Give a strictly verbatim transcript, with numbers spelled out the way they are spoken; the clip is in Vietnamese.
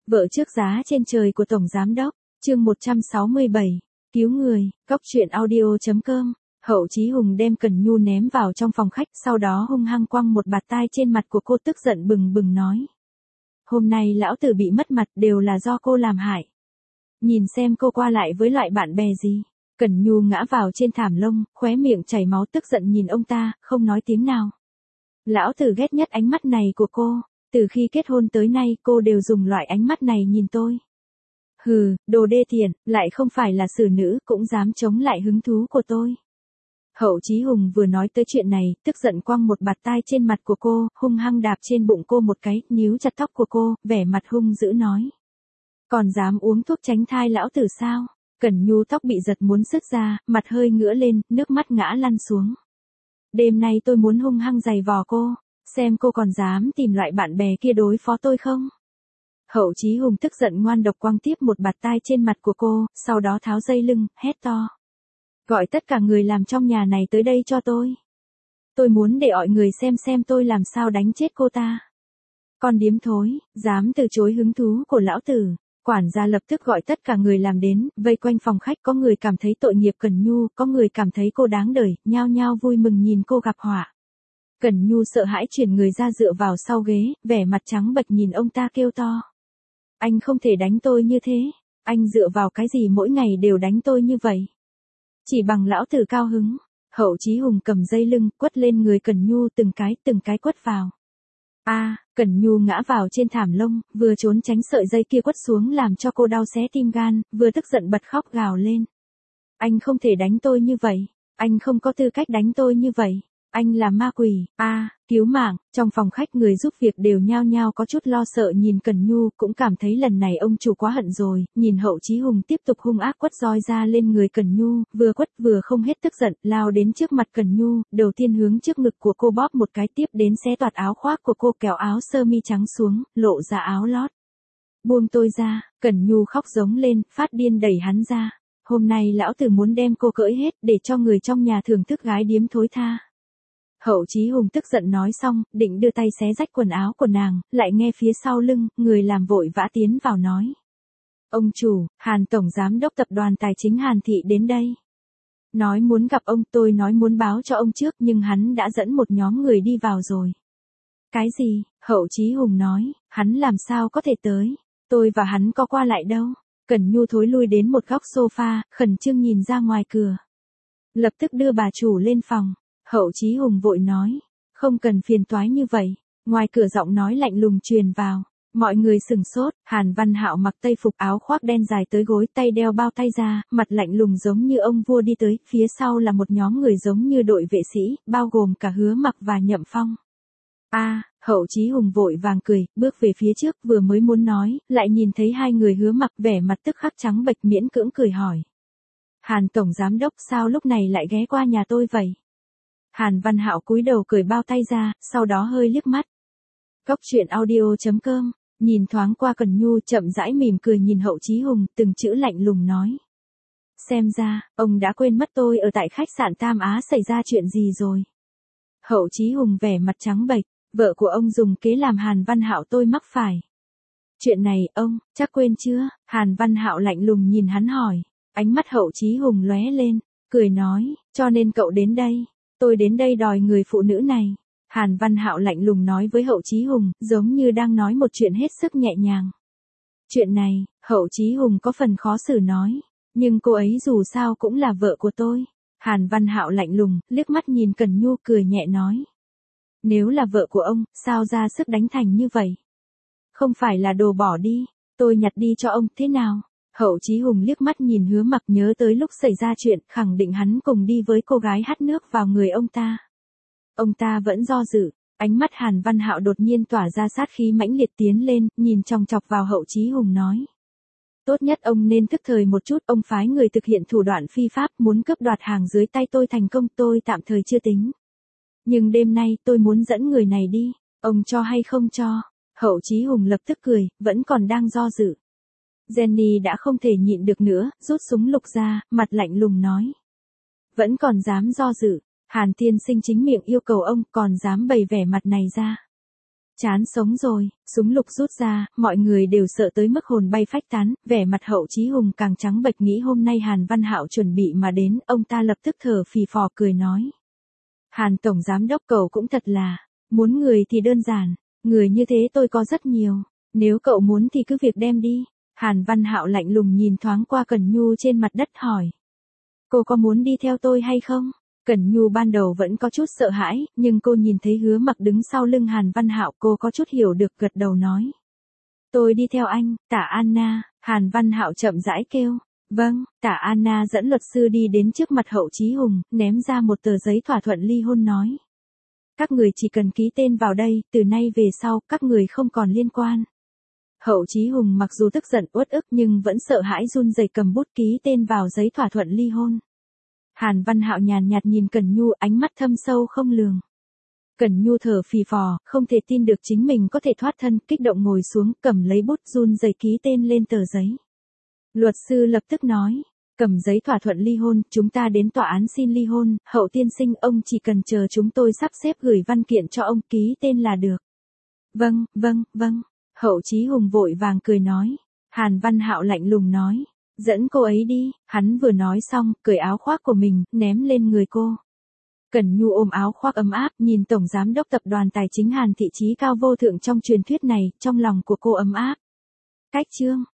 Vợ trước giá trên trời của Tổng Giám Đốc, chương một trăm sáu mươi bảy, cứu người, góc truyện audio chấm com. Hậu Chí Hùng đem Cần Nhu ném vào trong phòng khách, sau đó hung hăng quăng một bạt tai trên mặt của cô, tức giận bừng bừng nói. Hôm nay lão tử bị mất mặt đều là do cô làm hại. Nhìn xem cô qua lại với loại bạn bè gì. Cần Nhu ngã vào trên thảm lông, khóe miệng chảy máu, tức giận nhìn ông ta, không nói tiếng nào. Lão tử ghét nhất ánh mắt này của cô. Từ khi kết hôn tới nay cô đều dùng loại ánh mắt này nhìn tôi. Hừ, đồ đê tiện, lại không phải là xử nữ cũng dám chống lại hứng thú của tôi. Hậu Chí Hùng vừa nói tới chuyện này, tức giận quăng một bạt tai trên mặt của cô, hung hăng đạp trên bụng cô một cái, níu chặt tóc của cô, vẻ mặt hung dữ nói. Còn dám uống thuốc tránh thai lão tử sao? Cẩn Nhu tóc bị giật muốn sứt ra, mặt hơi ngửa lên, nước mắt ngã lăn xuống. Đêm nay tôi muốn hung hăng giày vò cô. Xem cô còn dám tìm loại bạn bè kia đối phó tôi không? Hậu Chí Hùng tức giận ngoan độc quăng tiếp một bạt tai trên mặt của cô, sau đó tháo dây lưng, hét to. Gọi tất cả người làm trong nhà này tới đây cho tôi. Tôi muốn để mọi người xem xem tôi làm sao đánh chết cô ta. Con điếm thối, dám từ chối hứng thú của lão tử. Quản gia lập tức gọi tất cả người làm đến, vây quanh phòng khách, có người cảm thấy tội nghiệp Cần Nhu, có người cảm thấy cô đáng đời, nhao nhao vui mừng nhìn cô gặp họa. Cần Nhu sợ hãi chuyển người ra dựa vào sau ghế, vẻ mặt trắng bệch nhìn ông ta kêu to. Anh không thể đánh tôi như thế, anh dựa vào cái gì mỗi ngày đều đánh tôi như vậy? Chỉ bằng lão tử cao hứng. Hậu Chí Hùng cầm dây lưng, quất lên người Cần Nhu từng cái từng cái quất vào. A, à, Cần Nhu ngã vào trên thảm lông, vừa trốn tránh sợi dây kia quất xuống làm cho cô đau xé tim gan, vừa tức giận bật khóc gào lên. Anh không thể đánh tôi như vậy, anh không có tư cách đánh tôi như vậy. Anh là ma quỷ, a, à, cứu mạng. Trong phòng khách người giúp việc đều nhao nhao có chút lo sợ nhìn Cần Nhu, cũng cảm thấy lần này ông chủ quá hận rồi, nhìn Hậu Chí Hùng tiếp tục hung ác quất roi ra lên người Cần Nhu, vừa quất vừa không hết tức giận, lao đến trước mặt Cần Nhu, đầu tiên hướng trước ngực của cô bóp một cái, tiếp đến xé toạc áo khoác của cô, kéo áo sơ mi trắng xuống, lộ ra áo lót. Buông tôi ra. Cần Nhu khóc giống lên, phát điên đẩy hắn ra. Hôm nay lão tử muốn đem cô cởi hết, để cho người trong nhà thưởng thức gái điếm thối tha. Hậu Chí Hùng tức giận nói xong, định đưa tay xé rách quần áo của nàng, lại nghe phía sau lưng, người làm vội vã tiến vào nói. Ông chủ, Hàn Tổng Giám Đốc Tập đoàn Tài chính Hàn Thị đến đây. Nói muốn gặp ông, tôi nói muốn báo cho ông trước nhưng hắn đã dẫn một nhóm người đi vào rồi. Cái gì? Hậu Chí Hùng nói, hắn làm sao có thể tới, tôi và hắn có qua lại đâu. Cần Nhu thối lui đến một góc sofa, khẩn trương nhìn ra ngoài cửa. Lập tức đưa bà chủ lên phòng. Hậu Chí Hùng vội nói, không cần phiền toái như vậy. Ngoài cửa giọng nói lạnh lùng truyền vào. Mọi người sừng sốt. Hàn Văn Hạo mặc tây phục, áo khoác đen dài tới gối, tay đeo bao tay ra, mặt lạnh lùng giống như ông vua đi tới. Phía sau là một nhóm người giống như đội vệ sĩ, bao gồm cả Hứa Mặc và Nhậm Phong. A, à, Hậu Chí Hùng vội vàng cười, bước về phía trước, vừa mới muốn nói, lại nhìn thấy hai người Hứa Mặc, vẻ mặt tức khắc trắng bệch, miễn cưỡng cười hỏi. Hàn Tổng Giám Đốc sao lúc này lại ghé qua nhà tôi vậy? Hàn Văn Hạo cúi đầu cởi bao tay ra, sau đó hơi liếc mắt. Góc truyện audio chấm com, nhìn thoáng qua Cần Nhu, chậm rãi mỉm cười nhìn Hậu Chí Hùng, từng chữ lạnh lùng nói. Xem ra, ông đã quên mất tôi ở tại khách sạn Tam Á xảy ra chuyện gì rồi. Hậu Chí Hùng vẻ mặt trắng bệch, vợ của ông dùng kế làm Hàn Văn Hạo tôi mắc phải. Chuyện này, ông, chắc quên chưa? Hàn Văn Hạo lạnh lùng nhìn hắn hỏi, ánh mắt Hậu Chí Hùng lóe lên, cười nói, cho nên cậu đến đây. Tôi đến đây đòi người phụ nữ này. Hàn Văn Hạo lạnh lùng nói với Hậu Chí Hùng, giống như đang nói một chuyện hết sức nhẹ nhàng. Chuyện này, Hậu Chí Hùng có phần khó xử nói, nhưng cô ấy dù sao cũng là vợ của tôi. Hàn Văn Hạo lạnh lùng, liếc mắt nhìn Cần Nhu, cười nhẹ nói. Nếu là vợ của ông, sao ra sức đánh thành như vậy? Không phải là đồ bỏ đi, tôi nhặt đi cho ông, thế nào? Hậu Chí Hùng liếc mắt nhìn Hứa Mặc, nhớ tới lúc xảy ra chuyện, khẳng định hắn cùng đi với cô gái hắt nước vào người ông ta. Ông ta vẫn do dự, ánh mắt Hàn Văn Hạo đột nhiên tỏa ra sát khí mãnh liệt, tiến lên, nhìn chòng chọc vào Hậu Chí Hùng nói. Tốt nhất ông nên thức thời một chút, ông phái người thực hiện thủ đoạn phi pháp, muốn cướp đoạt hàng dưới tay tôi thành công, tôi tạm thời chưa tính. Nhưng đêm nay tôi muốn dẫn người này đi, ông cho hay không cho? Hậu Chí Hùng lập tức cười, vẫn còn đang do dự. Jenny đã không thể nhịn được nữa, rút súng lục ra, mặt lạnh lùng nói. Vẫn còn dám do dự, Hàn tiên sinh chính miệng yêu cầu ông, còn dám bày vẻ mặt này ra. Chán sống rồi, súng lục rút ra, mọi người đều sợ tới mức hồn bay phách tán, vẻ mặt Hậu Chí Hùng càng trắng bệch nghĩ hôm nay Hàn Văn Hạo chuẩn bị mà đến, ông ta lập tức thở phì phò cười nói. Hàn Tổng Giám Đốc cậu cũng thật là, muốn người thì đơn giản, người như thế tôi có rất nhiều, nếu cậu muốn thì cứ việc đem đi. Hàn Văn Hạo lạnh lùng nhìn thoáng qua Cẩn Nhu trên mặt đất hỏi. Cô có muốn đi theo tôi hay không? Cẩn Nhu ban đầu vẫn có chút sợ hãi, nhưng cô nhìn thấy Hứa Mặc đứng sau lưng Hàn Văn Hạo, cô có chút hiểu được gật đầu nói. Tôi đi theo anh, Tả Anna. Hàn Văn Hạo chậm rãi kêu. Vâng, Tả Anna dẫn luật sư đi đến trước mặt Hậu Chí Hùng, ném ra một tờ giấy thỏa thuận ly hôn nói. Các người chỉ cần ký tên vào đây, từ nay về sau, các người không còn liên quan. Hậu Chí Hùng mặc dù tức giận uất ức nhưng vẫn sợ hãi run rẩy cầm bút ký tên vào giấy thỏa thuận ly hôn. Hàn Văn Hạo nhàn nhạt nhìn Cẩn Nhu, ánh mắt thâm sâu không lường. Cẩn Nhu thở phì phò, không thể tin được chính mình có thể thoát thân, kích động ngồi xuống, cầm lấy bút run rẩy ký tên lên tờ giấy. Luật sư lập tức nói, cầm giấy thỏa thuận ly hôn, chúng ta đến tòa án xin ly hôn, Hậu tiên sinh ông chỉ cần chờ chúng tôi sắp xếp gửi văn kiện cho ông ký tên là được. Vâng, vâng, vâng. Hậu Chí Hùng vội vàng cười nói. Hàn Văn Hạo lạnh lùng nói. Dẫn cô ấy đi. Hắn vừa nói xong, cởi áo khoác của mình, ném lên người cô. Cẩn Nhu ôm áo khoác ấm áp, nhìn Tổng Giám Đốc Tập đoàn Tài chính Hàn Thị Chí cao vô thượng trong truyền thuyết này, trong lòng của cô ấm áp. Cách chương.